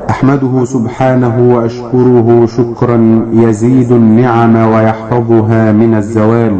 أحمده سبحانه وأشكره شكرا يزيد النعم ويحفظها من الزوال،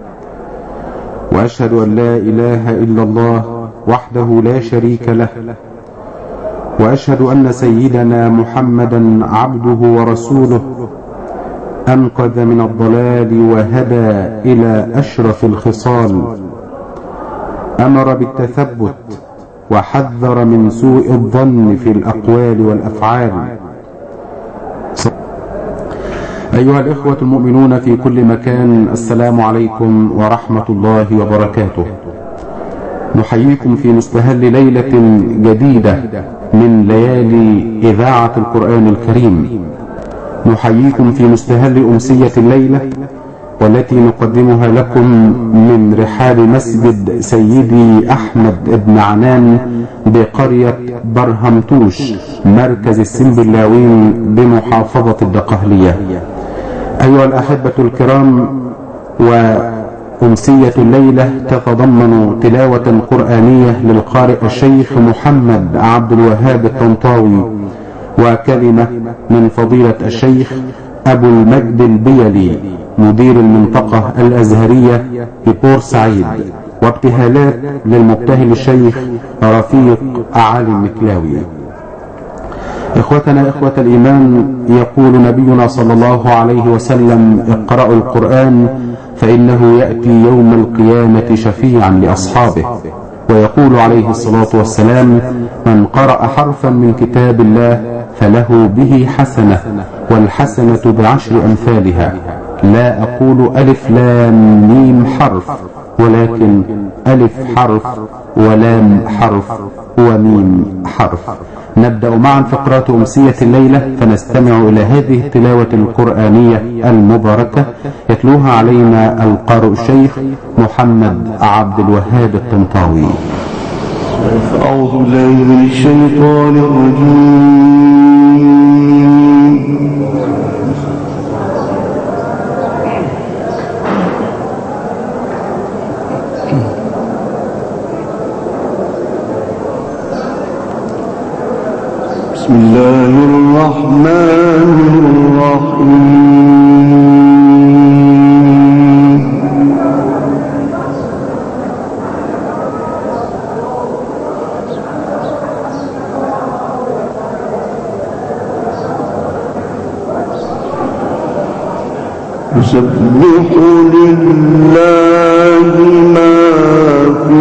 وأشهد أن لا إله إلا الله وحده لا شريك له، وأشهد أن سيدنا محمدا عبده ورسوله أنقذ من الضلال وهدى إلى أشرف الخصال، أمر بالتثبت وحذر من سوء الظن في الأقوال والأفعال. أيها الإخوة المؤمنون في كل مكان، السلام عليكم ورحمة الله وبركاته. نحييكم في مستهل ليلة جديدة من ليالي إذاعة القرآن الكريم. نحييكم في مستهل أمسية الليلة، والتي نقدمها لكم من رحاب مسجد سيدي أحمد بن عنان بقرية برهمتوش، مركز السنبلاوين بمحافظة الدقهلية. أيها الأحبة الكرام، وأمسية الليلة تتضمن تلاوة قرآنية للقارئ الشيخ محمد عبد الوهاب الطنطاوي، وكلمة من فضيلة الشيخ أبو المجد البيلي مدير المنطقة الأزهرية ببورسعيد، وابتهالات للمبتهل الشيخ رفيق علي المكلاوي. إخوتنا إخوة الإيمان، يقول نبينا صلى الله عليه وسلم: اقرأوا القرآن فإنه يأتي يوم القيامة شفيعا لأصحابه. ويقول عليه الصلاة والسلام: من قرأ حرفا من كتاب الله فله به حسنة، والحسنة بعشر أمثالها. لا أقول ألف لام ميم حرف، ولكن ألف حرف ولام حرف وميم حرف. نبدأ معا فقرات أمسية الليلة، فنستمع إلى هذه التلاوة القرآنية المباركة، يتلوها علينا القارئ الشيخ محمد عبد الوهاب الطنطاوي. أعوذ بالله من الشيطان الرجيم. بسم الله الرحمن الرحيم. يسبح لله ما في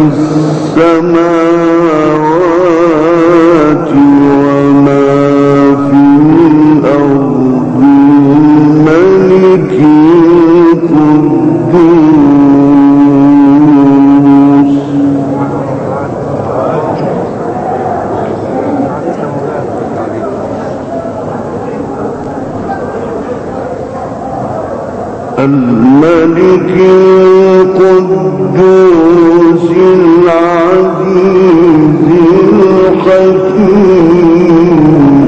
السماوات وما في الأرض، الملك القدوس الملك القدوس العزيز الحكيم.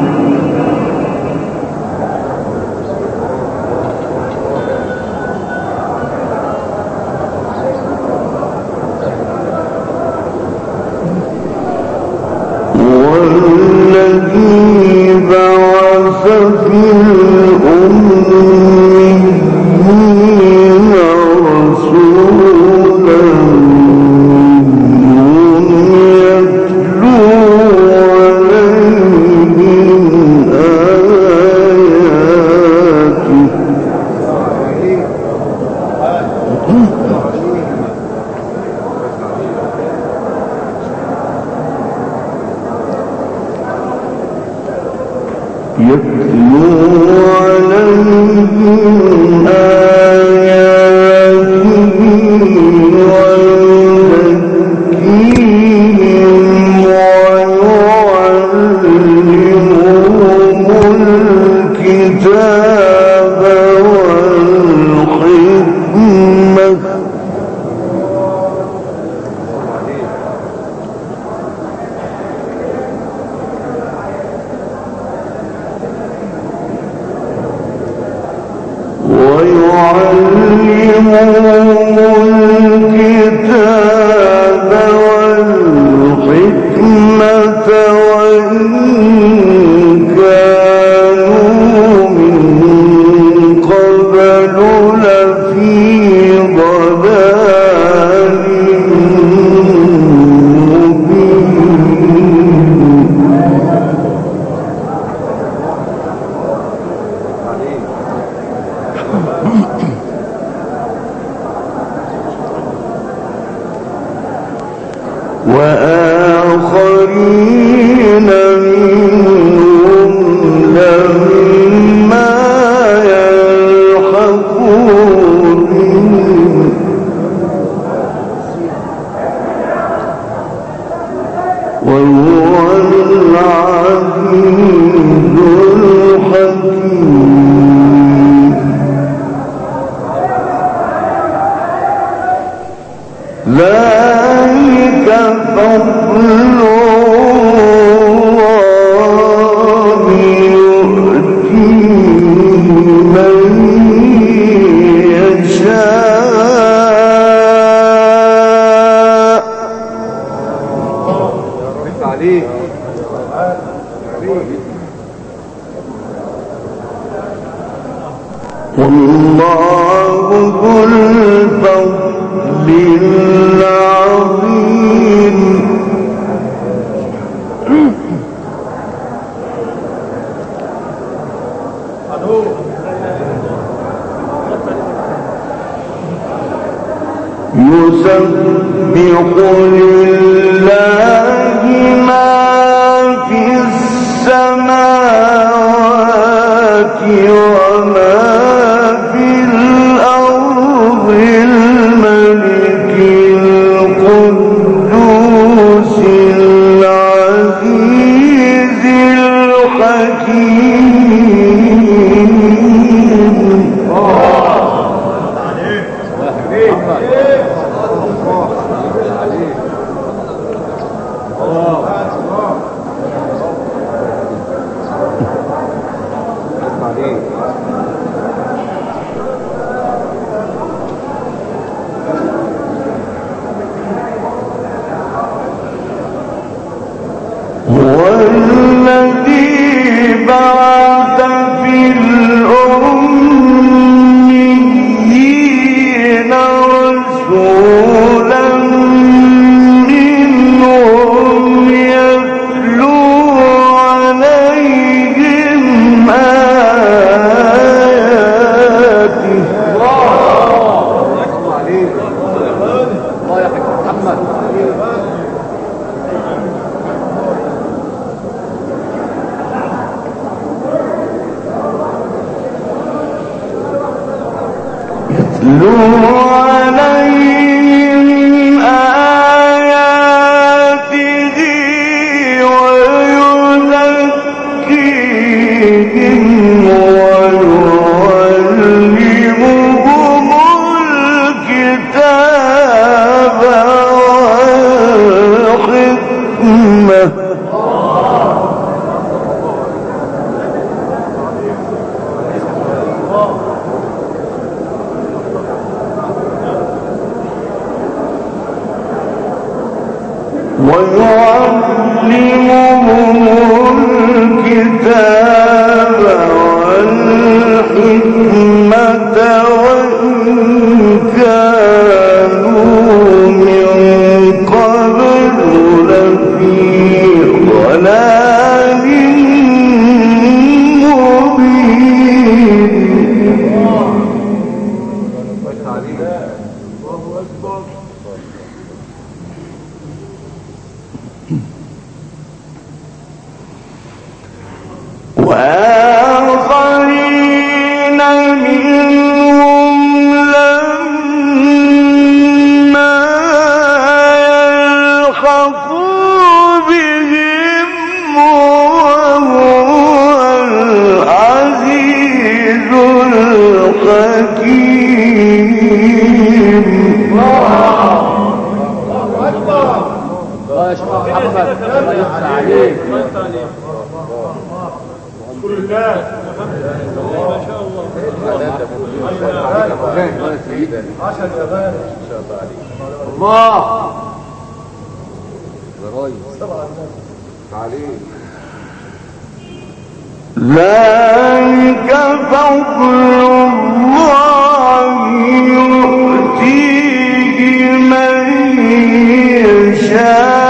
والذي بعث في الأميين رسولا يتلو عليهم آياته ويزكيهم ويعلمهم الكتاب والحكمة ويعلمهم والله ذو الفضل العظيم يسبح لله ما في السماوات وما في الأرض الملك القدوس العزيز الحكيم والذي بعث في الأميين رسولا منهم يتلو عليهم آياته الله يا حاج محمد يتلو عليهم آياته ويزكيهم ويعلمهم الكتاب والحكمة ويعلمهم الكتاب والحكمة وإن كانوا من قبل لفي ضلال مبين وآخرين منهم لما يلحقوا بهم وهو العزيز الحكيم الله يا شيخ محمد الله يفتح عليك اشكر الله ما شاء الله 10 شباب الله يا ريس عليك ذلك فضل الله يؤتيه من يشاء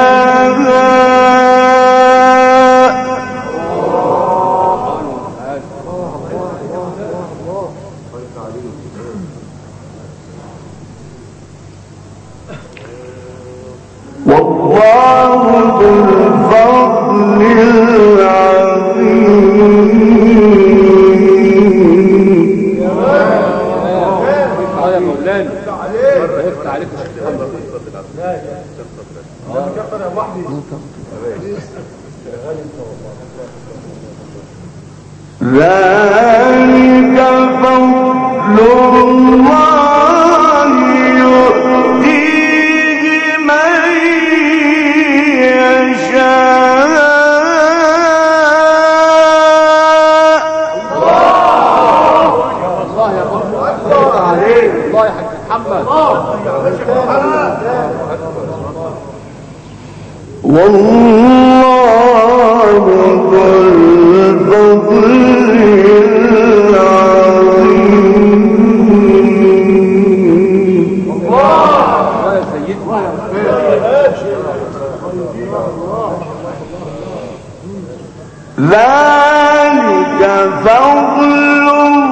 والله ذو الفضل العظيم يا مولانا يفتح عليك يا شيخ ذلك فضل الله يؤتيه من يشاء الله يا رب يفتح عليك الله يا حاج محمد والله ذلك فضل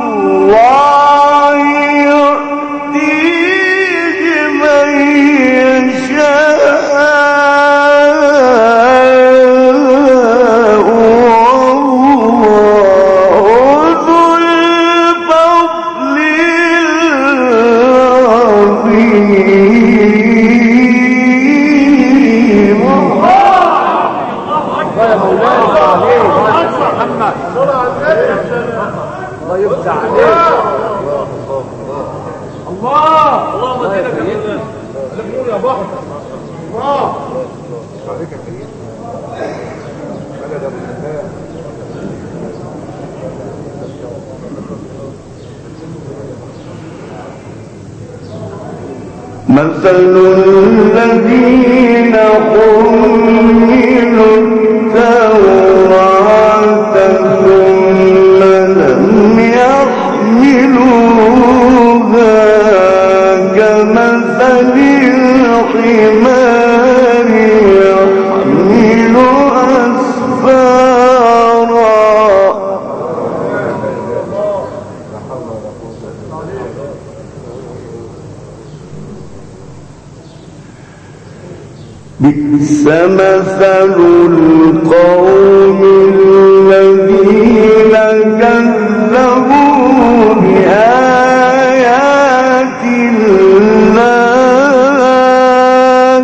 الله يؤتيه من يشاء والله ذو الفضل العظيم. الله يفتح عليك. الله اللهم زينك يا مولانا. يا بحر الله عليك يا كريم. مدد بالله. مثل الذين حملوا التوراة ثم لم يحملوها كمثل الحمار يحمل أسفارا بئس مثل القوم الذين كذبوا بآيات الله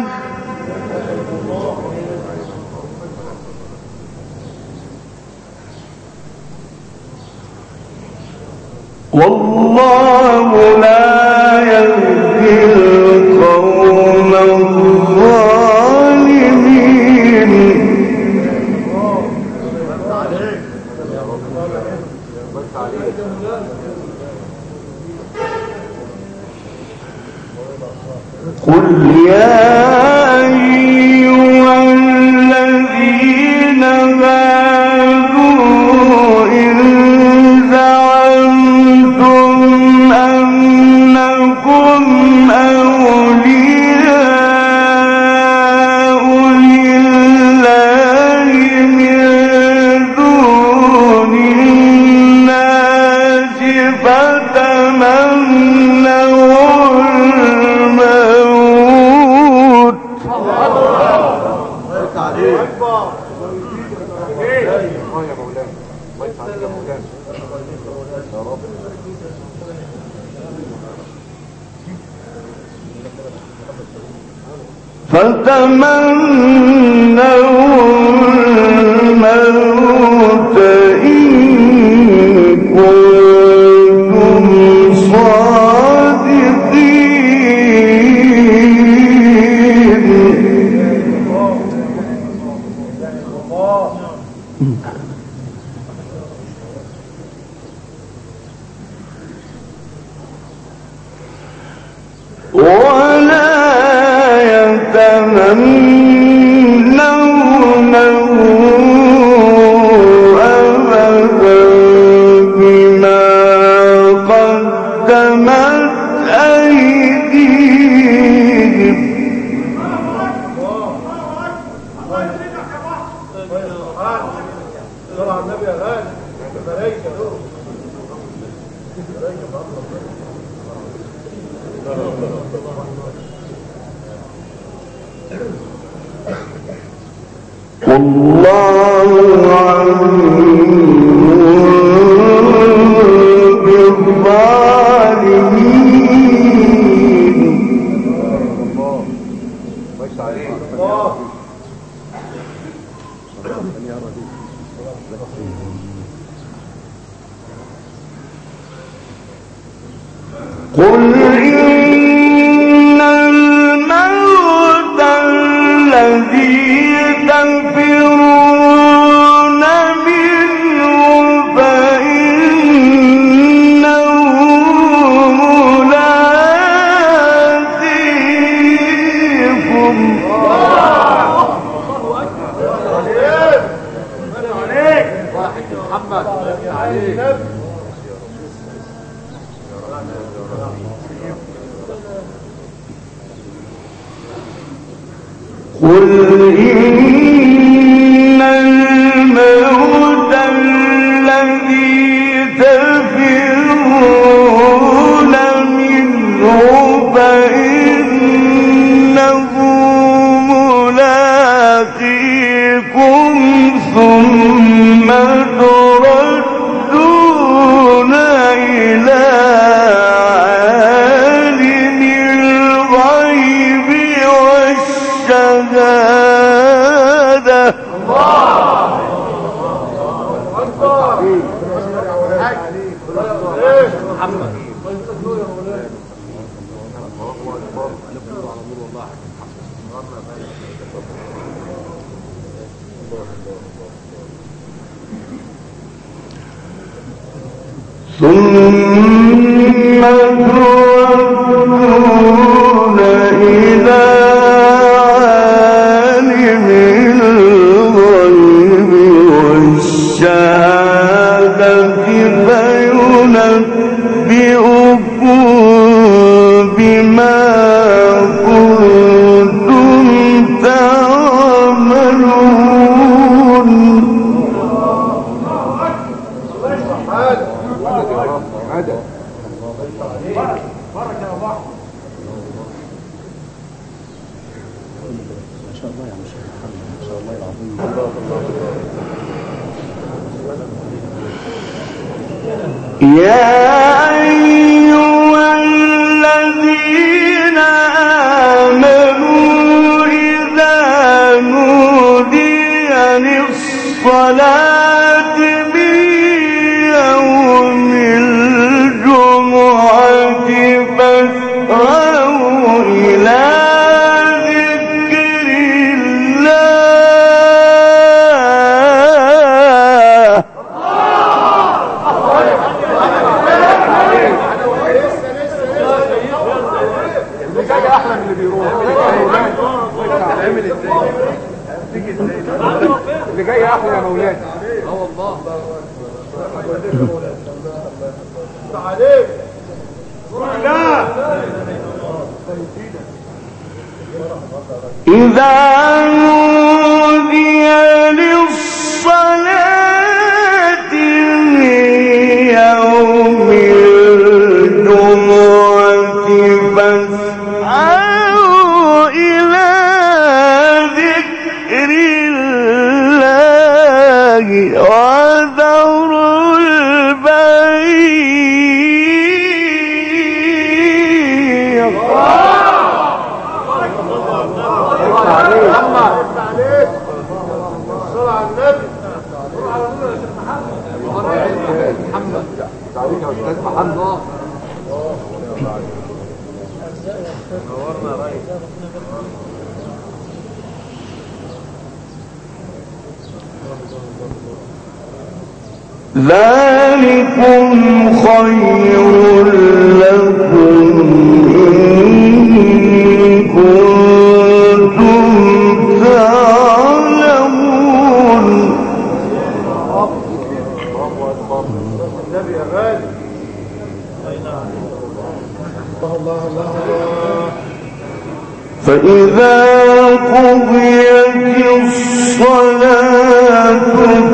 والله لا يهدي القوم الظالمين. قل يا أيها الذين هادوا إن زعمتم أنكم أولياء لله من دون الناس فتمنوا الموت فتمنوا الموت إن كنتم صادقين. ولا يتمنونه أبدا بما قدمت أيديهم. والله عليم بالظالمين. قل إن الموت الذي تنفرون منه فإنه ملاقيكم. محمد عليك. قل إن الموت تردون إلى عالم الغيب والشهادة ثم تردون إلى عالم الغيب والشهادة فينبئكم بما كنتم تعملون. يا أيها الذين آمنوا إذا نودي للصلاة من يوم الجمعة فاسعوا إلى ذكر الله. اللي جاي احلى من اللي بيروح. اللي جاي احلى يا مولانا. والله عليك. إذا نودي للصلاة من يوم الجمعة فاسعوا إلى ذكر الله وذروا البيع. ذلكم خير لكم إن كنتم تعلمون. فإذا قضيت الصلاة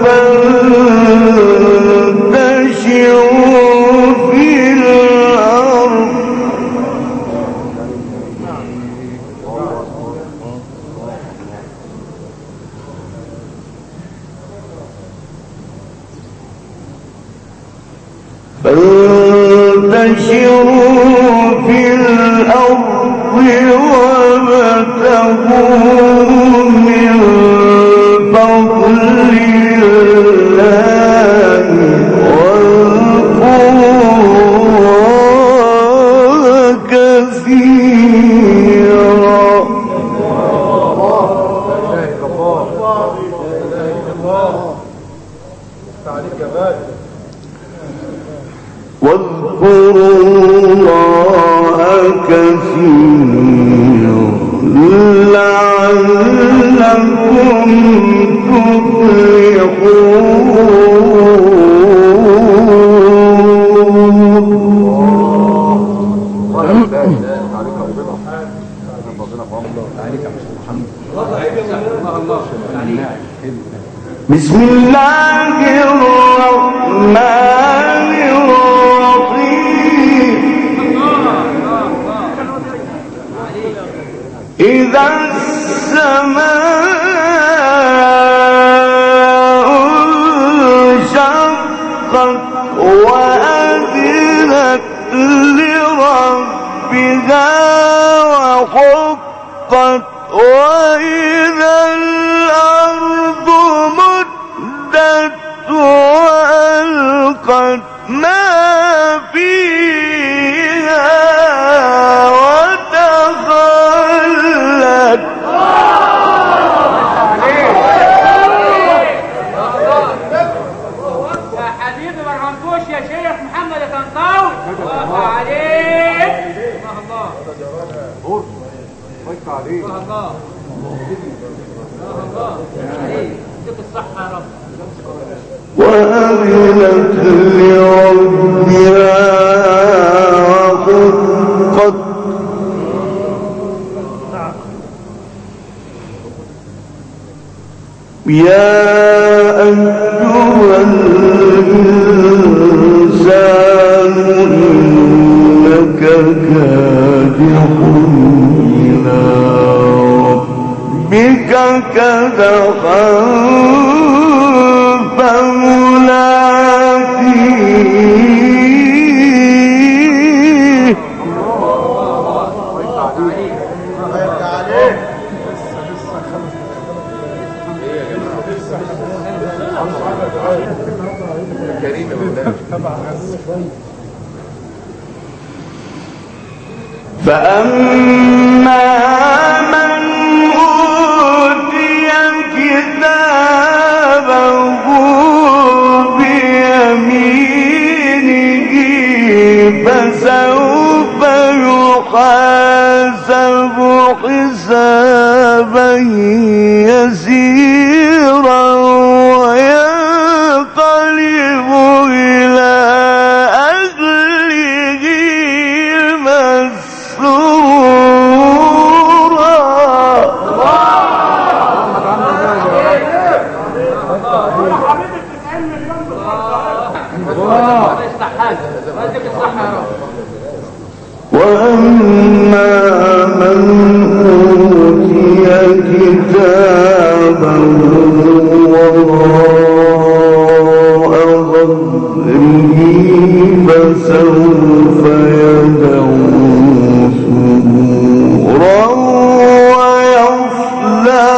فانتشروا في الأرض وابتغوا من فضل الله واذكروا كثيرا. واذكروا الله كثيرا لعلكم بسم الله الرحمن الرحيم. إذا السماء خلقت وأذنت لربها وحقت وإذا الأرض مدت وألقت ما فيها وتخلت يا حبيبي ما رحمتوش يا شيخ محمد الطنطاوي الله عليك الله الله الله يديك الصحة يا رب وأذنت لربها وحقت يا أيها الإنسان إنك كادح إلى ربك كدحا فملاقيه فأما من أوتي كتابه بيمينه فسوف يحاسب حسابا يسيرا وينقلب إلى أهله مسرورا وأما من أوتي كتابه وراء ظهره فسوف يدعو ثبورا ويصلى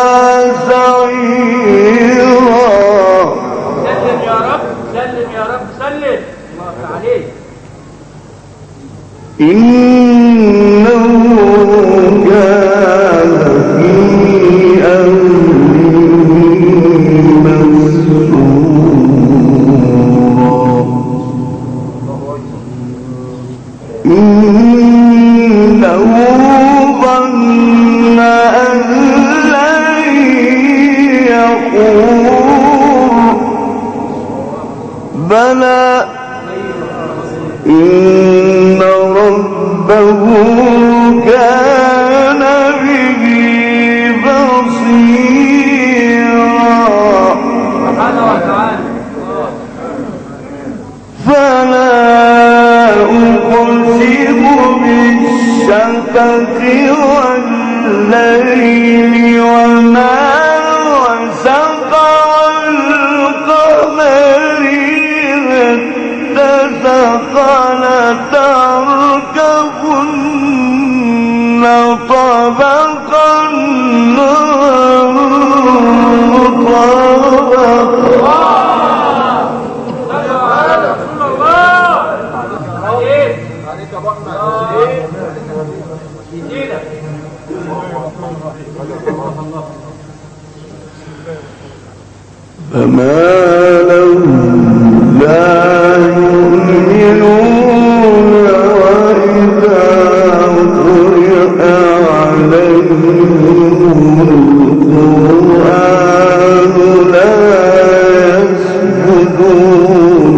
سعيرا. سلم يا رب سلم يا رب سلم الله عليك. إنه كان في أهله مسرورا إنه ظن أن لن يحور بلى إن ربه كان به بصيرا سبحانه وتعالى. فلا أقسم بالشفق والليل وما وسق والقمر إذا اتسق لتركبن طبقا فما لهم لا يؤمنون وإذا قرئ عليهم القرآن لا يسجدون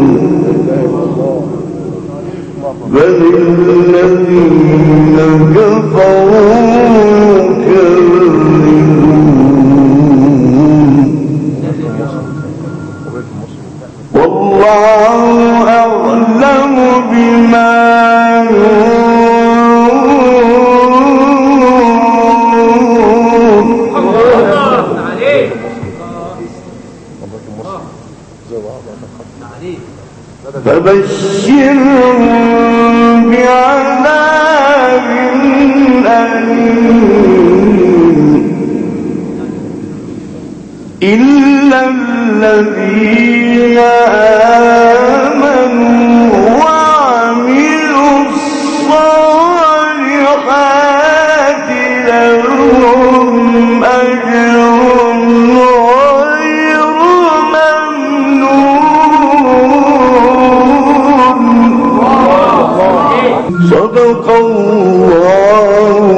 بل الذين كفروا يكذبون والله أعلم بما يوعون. فبشرهم بعذاب أليم إلا الذين آمنوا وعملوا الصالحات لهم أجر غير ممنون. صدق الله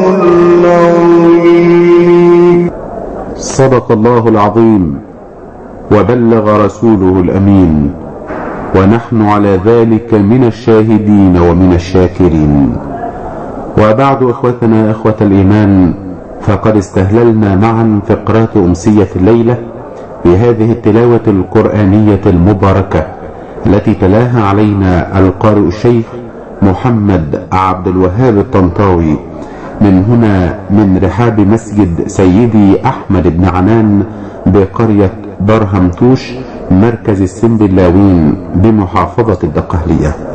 العظيم. صدق الله العظيم وبلغ رسوله الأمين، ونحن على ذلك من الشاهدين ومن الشاكرين. وبعد إخوتنا إخوة الإيمان، فقد استهللنا معا فقرات أمسية الليلة بهذه التلاوة القرآنية المباركة التي تلاها علينا القارئ الشيخ محمد عبد الوهاب الطنطاوي من هنا من رحاب مسجد سيدي أحمد بن عنان بقرية برهمتوش مركز السنبلاوين بمحافظة الدقهلية.